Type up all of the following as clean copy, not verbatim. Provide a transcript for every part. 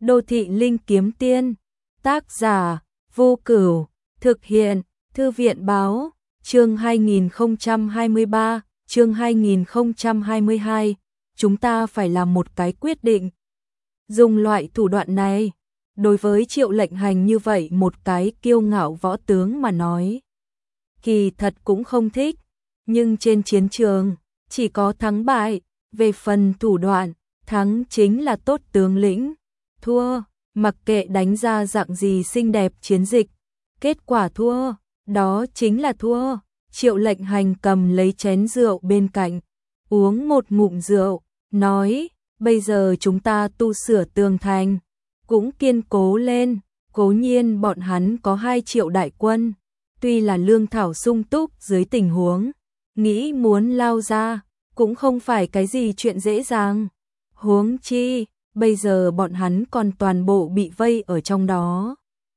Đô thị linh kiếm tiên. Tác giả Vô Cửu. Thực hiện Thư viện báo. Chương 2023, chương 2022. Chúng ta phải làm một cái quyết định. Dùng loại thủ đoạn này, đối với Triệu Lệnh Hành như vậy một cái kiêu ngạo võ tướng mà nói, kỳ thật cũng không thích, nhưng trên chiến trường chỉ có thắng bại, về phần thủ đoạn, thắng chính là tốt tướng lĩnh, thua, mặc kệ đánh ra dạng gì xinh đẹp chiến dịch, kết quả thua, đó chính là thua. Triệu Lệnh Hành cầm lấy chén rượu bên cạnh, uống một ngụm rượu, nói, bây giờ chúng ta tu sửa tường thành, cũng kiên cố lên, cố nhiên bọn hắn có 2 triệu đại quân, tuy là lương thảo sung túc dưới tình huống, nghĩ muốn lao ra, cũng không phải cái gì chuyện dễ dàng. Huống chi, bây giờ bọn hắn còn toàn bộ bị vây ở trong đó.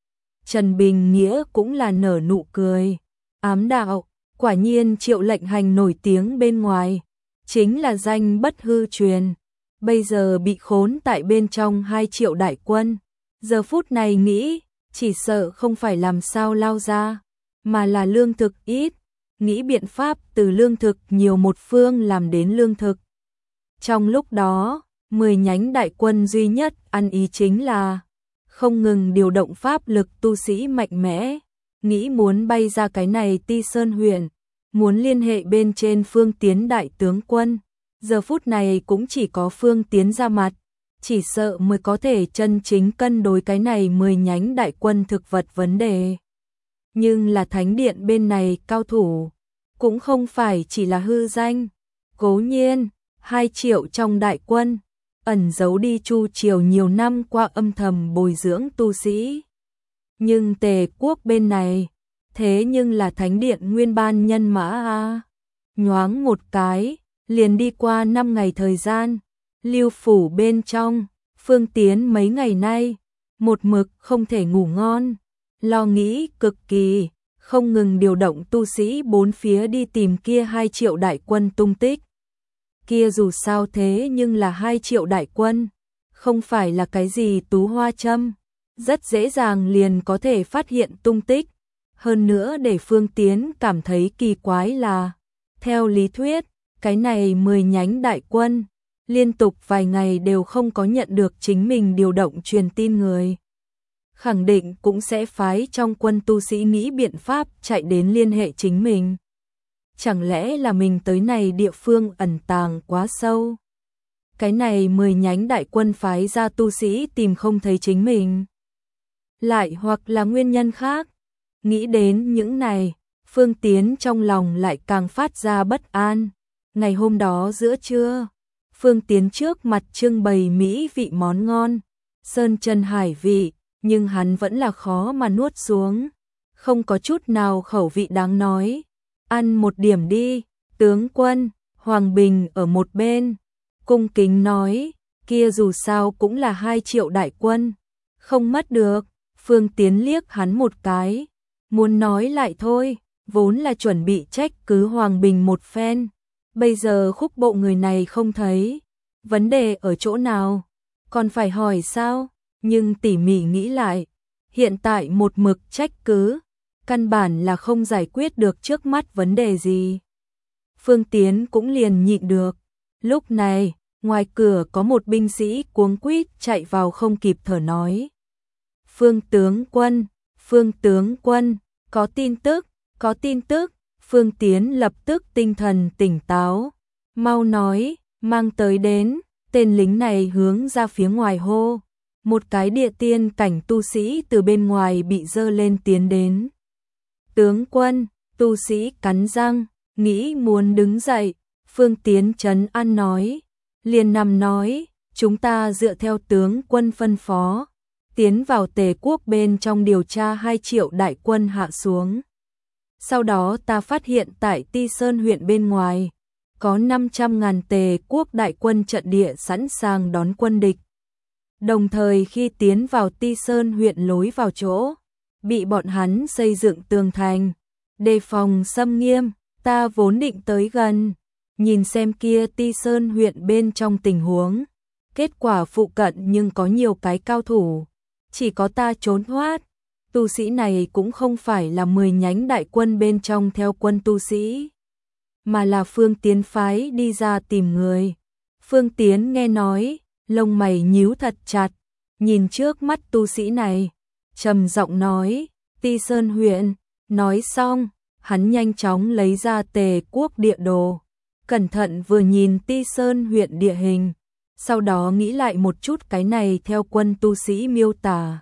Trần Bình Nghĩa cũng là nở nụ cười, ám đạo, quả nhiên Triệu Lệnh Hành nổi tiếng bên ngoài, chính là danh bất hư truyền. Bây giờ bị khốn tại bên trong 2 triệu đại quân, giờ phút này nghĩ, chỉ sợ không phải làm sao lao ra, mà là lương thực ít, nghĩ biện pháp từ lương thực nhiều một phương làm đến lương thực. Trong lúc đó, 10 nhánh đại quân duy nhất ăn ý chính là không ngừng điều động pháp lực tu sĩ mạnh mẽ, nghĩ muốn bay ra cái này Ti Sơn huyện, muốn liên hệ bên trên Phương Tiến đại tướng quân. Giờ phút này cũng chỉ có Phương Tiến ra mặt, chỉ sợ mới có thể chân chính cân đối cái này 10 nhánh đại quân thực vật vấn đề. Nhưng là thánh điện bên này cao thủ, cũng không phải chỉ là hư danh. Cố nhiên, 2 triệu trong đại quân, ẩn giấu đi Chu triều nhiều năm qua âm thầm bồi dưỡng tu sĩ. Nhưng Tề quốc bên này, thế nhưng là thánh điện nguyên ban nhân mã a. Nhoáng một cái, liền đi qua 5 ngày thời gian, Lưu phủ bên trong, Phương Tiến mấy ngày nay, một mực không thể ngủ ngon, lo nghĩ cực kỳ, không ngừng điều động tu sĩ bốn phía đi tìm kia 2 triệu đại quân tung tích. Kia dù sao thế nhưng là 2 triệu đại quân, không phải là cái gì tú hoa châm, rất dễ dàng liền có thể phát hiện tung tích. Hơn nữa để Phương Tiến cảm thấy kỳ quái là, theo lý thuyết, cái này 10 nhánh đại quân, liên tục vài ngày đều không có nhận được chính mình điều động truyền tin người. Khẳng định cũng sẽ phái trong quân tu sĩ nghĩ biện pháp chạy đến liên hệ chính mình. Chẳng lẽ là mình tới này địa phương ẩn tàng quá sâu? Cái này 10 nhánh đại quân phái ra tu sĩ tìm không thấy chính mình. Lại hoặc là nguyên nhân khác. Nghĩ đến những này, Phương Tiến trong lòng lại càng phát ra bất an. Ngày hôm đó giữa trưa, Phương Tiến trước mặt trưng bày mỹ vị món ngon, sơn chân hải vị, nhưng hắn vẫn là khó mà nuốt xuống, không có chút nào khẩu vị đáng nói. Ăn một điểm đi, tướng quân. Hoàng Bình ở một bên, cung kính nói, kia dù sao cũng là 2 triệu đại quân, không mất được. Phương Tiến liếc hắn một cái, muốn nói lại thôi, vốn là chuẩn bị trách cứ Hoàng Bình một phen. Bây giờ khúc bộ người này không thấy, vấn đề ở chỗ nào, còn phải hỏi sao? Nhưng tỉ mỉ nghĩ lại, hiện tại một mực trách cứ, căn bản là không giải quyết được trước mắt vấn đề gì. Phương Tiến cũng liền nhịn được. Lúc này, ngoài cửa có một binh sĩ cuống quýt chạy vào không kịp thở nói. Phương tướng quân, có tin tức, có tin tức. Phương Tiến lập tức tinh thần tỉnh táo, mau nói, mang tới đến. Tên lính này hướng ra phía ngoài hô, một cái địa tiên cảnh tu sĩ từ bên ngoài bị dơ lên tiến đến. Tướng quân, tu sĩ cắn răng, nghĩ muốn đứng dậy. Phương Tiến trấn an nói, liền nằm nói, chúng ta dựa theo tướng quân phân phó, tiến vào Tề quốc bên trong điều tra 2 triệu đại quân hạ xuống. Sau đó ta phát hiện tại Ti Sơn huyện bên ngoài, có 500.000 Tề quốc đại quân trận địa sẵn sàng đón quân địch. Đồng thời khi tiến vào Ti Sơn huyện lối vào chỗ, bị bọn hắn xây dựng tường thành, đề phòng xâm nghiêm. Ta vốn định tới gần, nhìn xem kia Ti Sơn huyện bên trong tình huống, Kết quả phụ cận nhưng có nhiều cái cao thủ, chỉ có ta trốn thoát. Tu sĩ này cũng không phải là 10 nhánh đại quân bên trong theo quân tu sĩ, mà là Phương Tiến phái đi ra tìm người. Phương Tiến nghe nói, lông mày nhíu thật chặt, nhìn trước mắt tu sĩ này, trầm giọng nói, Ti Sơn huyện. Nói xong, hắn nhanh chóng lấy ra Tề quốc địa đồ, cẩn thận vừa nhìn Ti Sơn huyện địa hình, sau đó nghĩ lại một chút cái này theo quân tu sĩ miêu tả.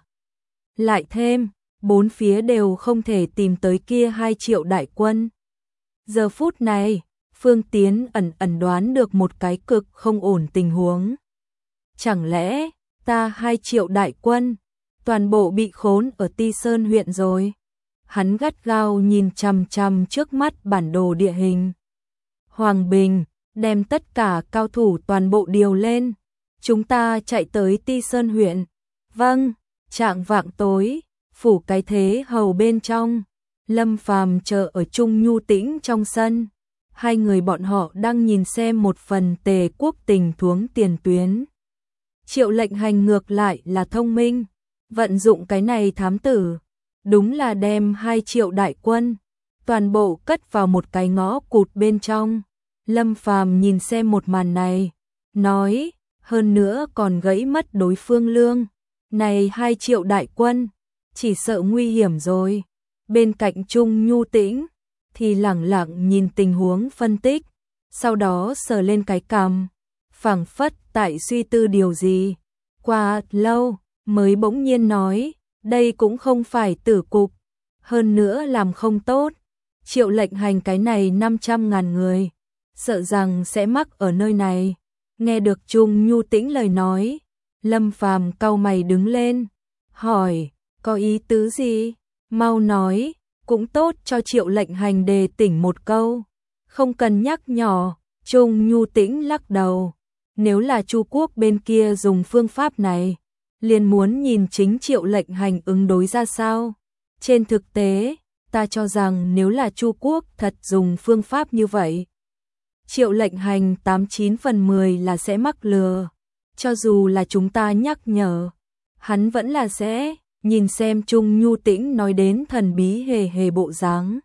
Lại thêm, bốn phía đều không thể tìm tới kia 2 triệu đại quân. Giờ phút này, Phương Tiến ẩn đoán được một cái cực không ổn tình huống. Chẳng lẽ, ta 2 triệu đại quân, toàn bộ bị khốn ở Ti Sơn huyện rồi? Hắn gắt gao nhìn chằm chằm trước mắt bản đồ địa hình. Hoàng Bình, đem tất cả cao thủ toàn bộ điều lên. Chúng ta chạy tới Ti Sơn huyện. Vâng, trạng vạng tối, phủ cái thế hầu bên trong. Lâm Phàm chờ ở Trung Nhu Tĩnh trong sân. Hai người bọn họ đang nhìn xem một phần Tề quốc tình huống tiền tuyến. Triệu Lệnh Hành ngược lại là thông minh, vận dụng cái này thám tử, đúng là đem 2 triệu đại quân, toàn bộ cất vào một cái ngõ cụt bên trong. Lâm Phàm nhìn xem một màn này, nói, hơn nữa còn gãy mất đối phương lương. Này 2 triệu đại quân, chỉ sợ nguy hiểm rồi. Bên cạnh Trung Nhu Tĩnh, thì lẳng lặng nhìn tình huống phân tích, sau đó sờ lên cái cằm, phảng phất tại suy tư điều gì. Qua lâu, mới bỗng nhiên nói, đây cũng không phải tử cục, hơn nữa làm không tốt. Triệu Lệnh Hành cái này 500.000 người, sợ rằng sẽ mắc ở nơi này. Nghe được Trung Nhu Tĩnh lời nói, Lâm Phàm cau mày đứng lên, hỏi, có ý tứ gì? Mau nói, cũng tốt cho Triệu Lệnh Hành đề tỉnh một câu. Không cần nhắc nhỏ, Trung Nhu Tĩnh lắc đầu. Nếu là Chu quốc bên kia dùng phương pháp này, liền muốn nhìn chính Triệu Lệnh Hành ứng đối ra sao. Trên thực tế, ta cho rằng nếu là Chu quốc thật dùng phương pháp như vậy, Triệu Lệnh Hành 89 phần 10 là sẽ mắc lừa. Cho dù là chúng ta nhắc nhở, hắn vẫn là sẽ. Nhìn xem Trung Nhu Tĩnh nói đến thần bí hề hề bộ dáng,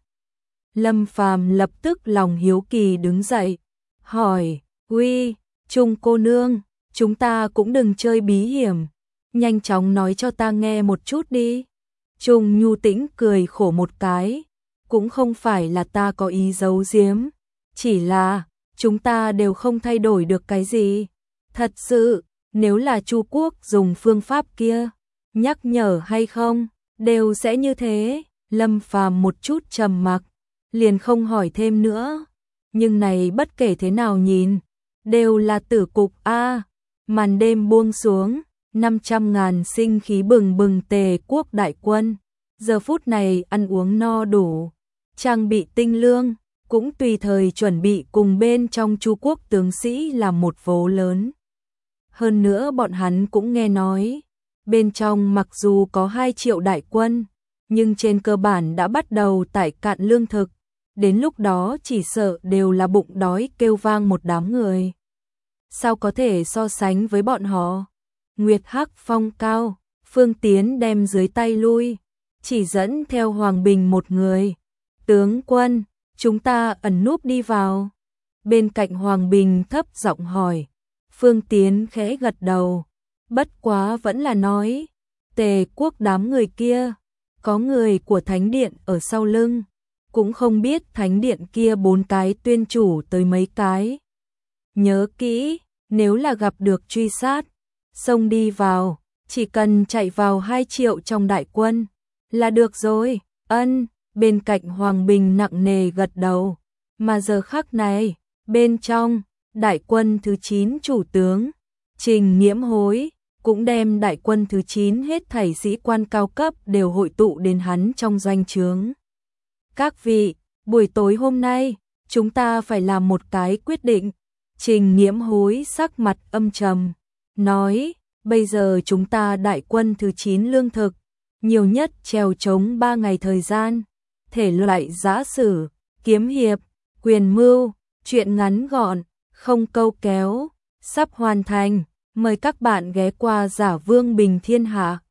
Lâm Phàm lập tức lòng hiếu kỳ đứng dậy, hỏi, uy, Trung cô nương, chúng ta cũng đừng chơi bí hiểm, nhanh chóng nói cho ta nghe một chút đi. Trung Nhu Tĩnh cười khổ một cái, cũng không phải là ta có ý giấu giếm, chỉ là chúng ta đều không thay đổi được cái gì. Thật sự, nếu là Chu quốc dùng phương pháp kia, nhắc nhở hay không, đều sẽ như thế. Lâm Phàm một chút trầm mặc, liền không hỏi thêm nữa. Nhưng này bất kể thế nào nhìn, đều là tử cục a. Màn đêm buông xuống, 500.000 sinh khí bừng bừng Tề quốc đại quân, giờ phút này ăn uống no đủ, trang bị tinh lương, cũng tùy thời chuẩn bị cùng bên trong Chu quốc tướng sĩ làm một vố lớn. Hơn nữa bọn hắn cũng nghe nói, bên trong mặc dù có 2 triệu đại quân, nhưng trên cơ bản đã bắt đầu tải cạn lương thực, đến lúc đó chỉ sợ đều là bụng đói kêu vang một đám người. Sao có thể so sánh với bọn họ? Nguyệt Hắc phong cao, Phương Tiến đem dưới tay lui, chỉ dẫn theo Hoàng Bình một người. Tướng quân, chúng ta ẩn núp đi vào. Bên cạnh Hoàng Bình thấp giọng hỏi. Phương Tiến khẽ gật đầu, bất quá vẫn là nói, Tề quốc đám người kia, có người của Thánh Điện ở sau lưng, cũng không biết Thánh Điện kia 4 cái tuyên chủ tới mấy cái. Nhớ kỹ, nếu là gặp được truy sát, xông đi vào, chỉ cần chạy vào 2 triệu trong đại quân, là được rồi. Ân, bên cạnh Hoàng Bình nặng nề gật đầu, mà giờ khắc này, bên trong, đại quân thứ 9 chủ tướng, Trình Nghiễm Hối, cũng đem đại quân thứ 9 hết thảy sĩ quan cao cấp đều hội tụ đến hắn trong doanh trướng. Các vị, buổi tối hôm nay, chúng ta phải làm một cái quyết định. Trình Nghiễm Hối sắc mặt âm trầm, nói, bây giờ chúng ta đại quân thứ 9 lương thực, nhiều nhất trèo trống 3 ngày thời gian, thể loại giã sử, kiếm hiệp, quyền mưu, chuyện ngắn gọn, không câu kéo, sắp hoàn thành. Mời các bạn ghé qua Giả Vương Bình Thiên Hạ.